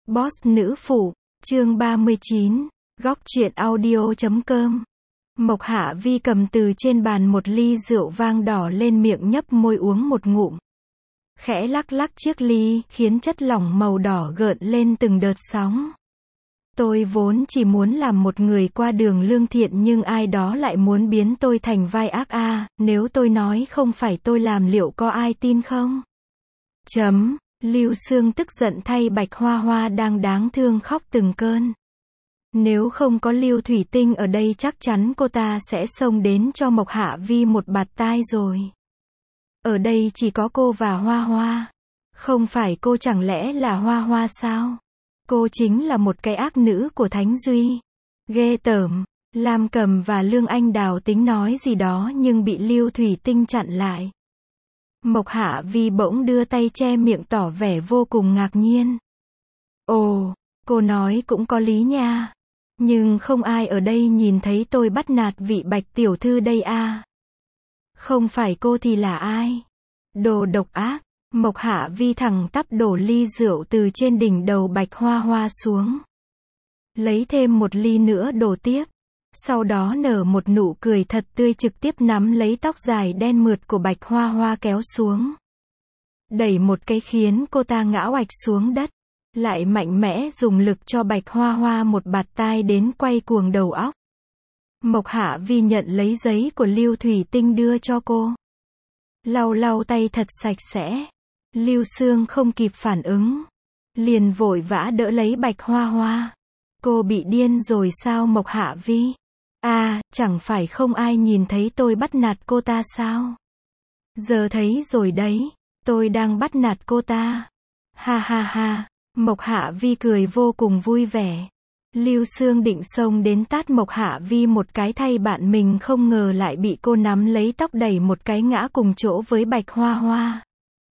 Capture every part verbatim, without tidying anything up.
Boss nữ phụ, chương ba mươi chín, góc truyện audio chấm com. Mộc Hạ Vi cầm từ trên bàn một ly rượu vang đỏ lên miệng nhấp môi uống một ngụm. Khẽ lắc lắc chiếc ly, khiến chất lỏng màu đỏ gợn lên từng đợt sóng. Tôi vốn chỉ muốn làm một người qua đường lương thiện nhưng ai đó lại muốn biến tôi thành vai ác a, à, nếu tôi nói không phải tôi làm liệu có ai tin không? Chấm. Lưu Sương tức giận thay Bạch Hoa Hoa đang đáng thương khóc từng cơn. Nếu không có Lưu Thủy Tinh ở đây chắc chắn cô ta sẽ xông đến cho Mộc Hạ Vi một bạt tai rồi. Ở đây chỉ có cô và Hoa Hoa. Không phải cô chẳng lẽ là Hoa Hoa sao? Cô chính là một cái ác nữ của Thánh Duy. Ghê tởm. Lam Cầm và Lương Anh Đào tính nói gì đó nhưng bị Lưu Thủy Tinh chặn lại. Mộc Hạ Vi bỗng đưa tay che miệng tỏ vẻ vô cùng ngạc nhiên. Ồ, cô nói cũng có lý nha. Nhưng không ai ở đây nhìn thấy tôi bắt nạt vị Bạch tiểu thư đây à. Không phải cô thì là ai? Đồ độc ác. Mộc Hạ Vi thẳng tắp đổ ly rượu từ trên đỉnh đầu Bạch Hoa Hoa xuống. Lấy thêm một ly nữa đổ tiếp. Sau đó nở một nụ cười thật tươi trực tiếp nắm lấy tóc dài đen mượt của Bạch Hoa Hoa kéo xuống. Đẩy một cái khiến cô ta ngã oạch xuống đất. Lại mạnh mẽ dùng lực cho Bạch Hoa Hoa một bạt tai đến quay cuồng đầu óc. Mộc Hạ Vi nhận lấy giấy của Lưu Thủy Tinh đưa cho cô. Lau lau tay thật sạch sẽ. Lưu Sương không kịp phản ứng. Liền vội vã đỡ lấy Bạch Hoa Hoa. Cô bị điên rồi sao Mộc Hạ Vi? À, chẳng phải không ai nhìn thấy tôi bắt nạt cô ta sao? Giờ thấy rồi đấy, tôi đang bắt nạt cô ta. Ha ha ha, Mộc Hạ Vi cười vô cùng vui vẻ. Lưu Sương định xông đến tát Mộc Hạ Vi một cái thay bạn mình không ngờ lại bị cô nắm lấy tóc đẩy một cái ngã cùng chỗ với Bạch Hoa Hoa.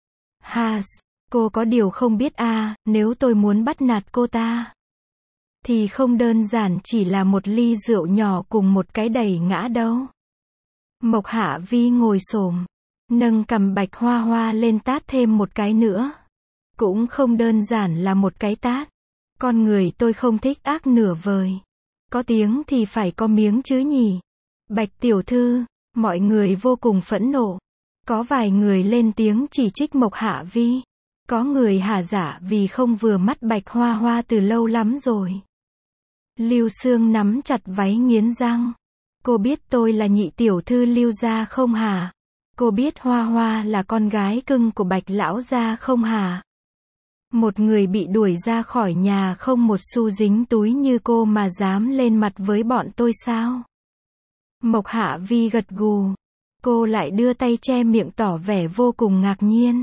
Ha, cô có điều không biết à, nếu tôi muốn bắt nạt cô ta thì không đơn giản chỉ là một ly rượu nhỏ cùng một cái đẩy ngã đâu. Mộc Hạ Vi ngồi xổm, nâng cằm Bạch Hoa Hoa lên tát thêm một cái nữa. Cũng không đơn giản là một cái tát. Con người tôi không thích ác nửa vời. Có tiếng thì phải có miếng chứ nhỉ. Bạch tiểu thư, mọi người vô cùng phẫn nộ. Có vài người lên tiếng chỉ trích Mộc Hạ Vi. Có người hả dạ vì không vừa mắt Bạch Hoa Hoa từ lâu lắm rồi. Lưu Sương nắm chặt váy nghiến răng. Cô biết tôi là nhị tiểu thư Lưu gia không hả? Cô biết Hoa Hoa là con gái cưng của Bạch lão gia không hả? Một người bị đuổi ra khỏi nhà không một xu dính túi như cô mà dám lên mặt với bọn tôi sao? Mộc Hạ Vi gật gù. Cô lại đưa tay che miệng tỏ vẻ vô cùng ngạc nhiên.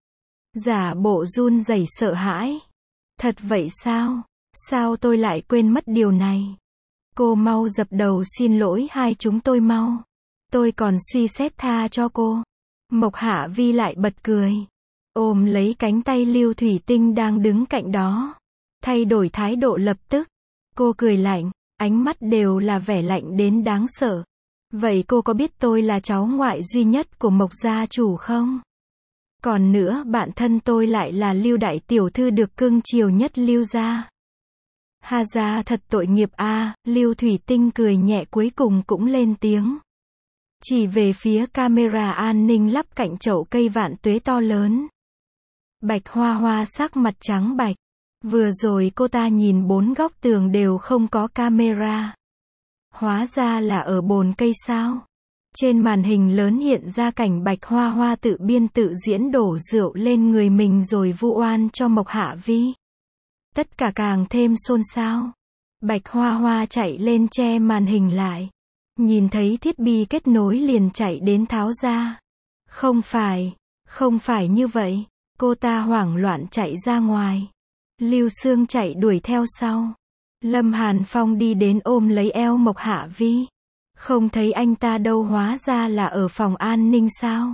Giả bộ run rẩy sợ hãi. Thật vậy sao? Sao tôi lại quên mất điều này? Cô mau dập đầu xin lỗi hai chúng tôi mau. Tôi còn suy xét tha cho cô. Mộc Hạ Vi lại bật cười. Ôm lấy cánh tay Lưu Thủy Tinh đang đứng cạnh đó. Thay đổi thái độ lập tức. Cô cười lạnh, ánh mắt đều là vẻ lạnh đến đáng sợ. Vậy cô có biết tôi là cháu ngoại duy nhất của Mộc gia chủ không? Còn nữa bạn thân tôi lại là Lưu đại tiểu thư được cưng chiều nhất Lưu gia. Ha ra thật tội nghiệp a, à, Lưu Thủy Tinh cười nhẹ cuối cùng cũng lên tiếng. Chỉ về phía camera an ninh lắp cạnh chậu cây vạn tuế to lớn. Bạch Hoa Hoa sắc mặt trắng bạch. Vừa rồi cô ta nhìn bốn góc tường đều không có camera. Hóa ra là ở bồn cây sao? Trên màn hình lớn hiện ra cảnh Bạch Hoa Hoa tự biên tự diễn đổ rượu lên người mình rồi vu oan cho Mộc Hạ Vi. Tất cả càng thêm xôn xao. Bạch Hoa Hoa chạy lên che màn hình lại. Nhìn thấy thiết bị kết nối liền chạy đến tháo ra. Không phải, không phải như vậy. Cô ta hoảng loạn chạy ra ngoài. Lưu Sương chạy đuổi theo sau. Lâm Hàn Phong đi đến ôm lấy eo Mộc Hạ Vi. Không thấy anh ta đâu hóa ra là ở phòng an ninh sao?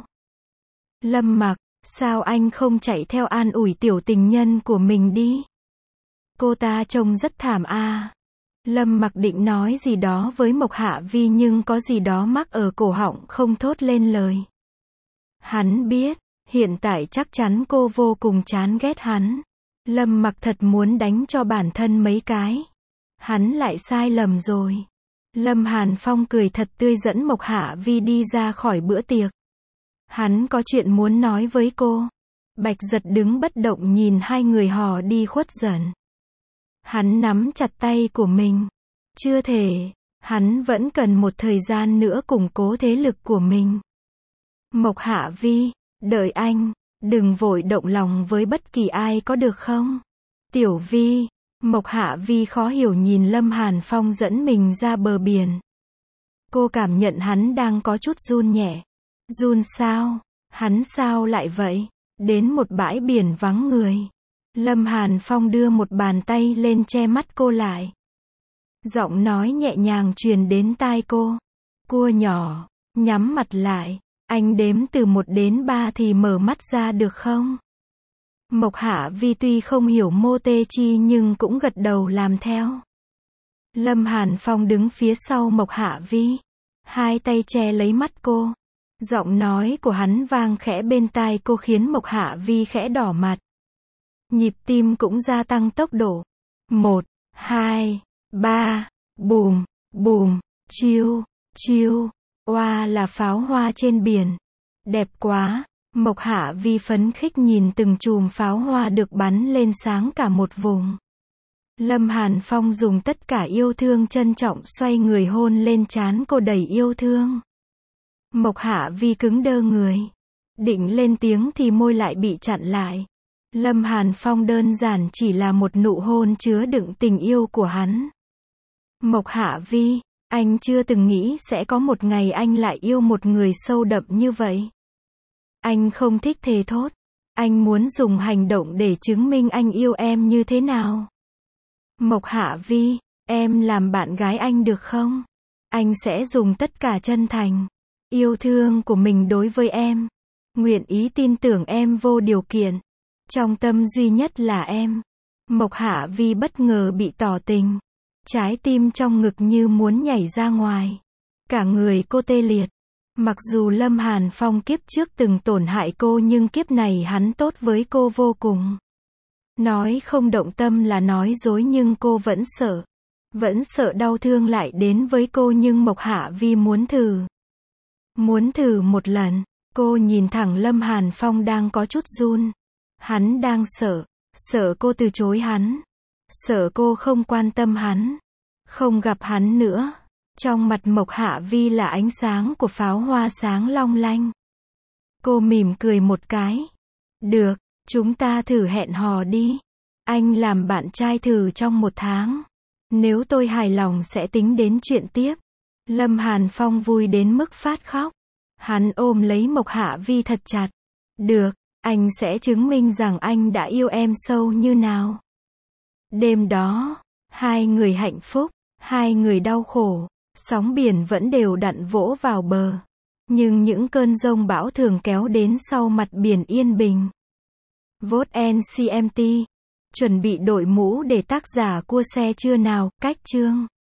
Lâm Mặc, sao anh không chạy theo an ủi tiểu tình nhân của mình đi? Cô ta trông rất thảm a. À. Lâm Mặc định nói gì đó với Mộc Hạ Vi nhưng có gì đó mắc ở cổ họng không thốt lên lời. Hắn biết, hiện tại chắc chắn cô vô cùng chán ghét hắn. Lâm Mặc thật muốn đánh cho bản thân mấy cái. Hắn lại sai lầm rồi. Lâm Hàn Phong cười thật tươi dẫn Mộc Hạ Vi đi ra khỏi bữa tiệc. Hắn có chuyện muốn nói với cô. Bạch Giật đứng bất động nhìn hai người họ đi khuất dần. Hắn nắm chặt tay của mình. Chưa thể, hắn vẫn cần một thời gian nữa củng cố thế lực của mình. Mộc Hạ Vi, đợi anh, đừng vội động lòng với bất kỳ ai có được không? Tiểu Vi, Mộc Hạ Vi khó hiểu nhìn Lâm Hàn Phong dẫn mình ra bờ biển. Cô cảm nhận hắn đang có chút run nhẹ. Run sao? Hắn sao lại vậy? Đến một bãi biển vắng người. Lâm Hàn Phong đưa một bàn tay lên che mắt cô lại. Giọng nói nhẹ nhàng truyền đến tai cô. Cua nhỏ, nhắm mặt lại. Anh đếm từ một đến ba thì mở mắt ra được không? Mộc Hạ Vi tuy không hiểu mô tê chi nhưng cũng gật đầu làm theo. Lâm Hàn Phong đứng phía sau Mộc Hạ Vi. Hai tay che lấy mắt cô. Giọng nói của hắn vang khẽ bên tai cô khiến Mộc Hạ Vi khẽ đỏ mặt. Nhịp tim cũng gia tăng tốc độ. Một, hai, ba, bùm, bùm, chiu, chiu. Oa là pháo hoa trên biển. Đẹp quá. Mộc Hạ Vi phấn khích nhìn từng chùm pháo hoa được bắn lên sáng cả một vùng. Lâm Hàn Phong dùng tất cả yêu thương trân trọng xoay người hôn lên trán cô đầy yêu thương. Mộc Hạ Vi cứng đơ người. Định lên tiếng thì môi lại bị chặn lại. Lâm Hàn Phong đơn giản chỉ là một nụ hôn chứa đựng tình yêu của hắn. Mộc Hạ Vi, anh chưa từng nghĩ sẽ có một ngày anh lại yêu một người sâu đậm như vậy. Anh không thích thề thốt. Anh muốn dùng hành động để chứng minh anh yêu em như thế nào. Mộc Hạ Vi, em làm bạn gái anh được không? Anh sẽ dùng tất cả chân thành, yêu thương của mình đối với em. Nguyện ý tin tưởng em vô điều kiện. Trong tâm duy nhất là em. Mộc Hạ Vi bất ngờ bị tỏ tình. Trái tim trong ngực như muốn nhảy ra ngoài. Cả người cô tê liệt. Mặc dù Lâm Hàn Phong kiếp trước từng tổn hại cô nhưng kiếp này hắn tốt với cô vô cùng. Nói không động tâm là nói dối nhưng cô vẫn sợ. Vẫn sợ đau thương lại đến với cô nhưng Mộc Hạ Vi muốn thử. Muốn thử một lần. Cô nhìn thẳng Lâm Hàn Phong đang có chút run. Hắn đang sợ. Sợ cô từ chối hắn. Sợ cô không quan tâm hắn. Không gặp hắn nữa. Trong mặt Mộc Hạ Vi là ánh sáng của pháo hoa sáng long lanh. Cô mỉm cười một cái. Được, chúng ta thử hẹn hò đi. Anh làm bạn trai thử trong một tháng. Nếu tôi hài lòng sẽ tính đến chuyện tiếp. Lâm Hàn Phong vui đến mức phát khóc. Hắn ôm lấy Mộc Hạ Vi thật chặt. Được, anh sẽ chứng minh rằng anh đã yêu em sâu như nào. Đêm đó, hai người hạnh phúc, hai người đau khổ. Sóng biển vẫn đều đặn vỗ vào bờ. Nhưng những cơn giông bão thường kéo đến sau mặt biển yên bình. Vote en xê em tê. Chuẩn bị đội mũ để tác giả cua xe chưa nào, cách chương.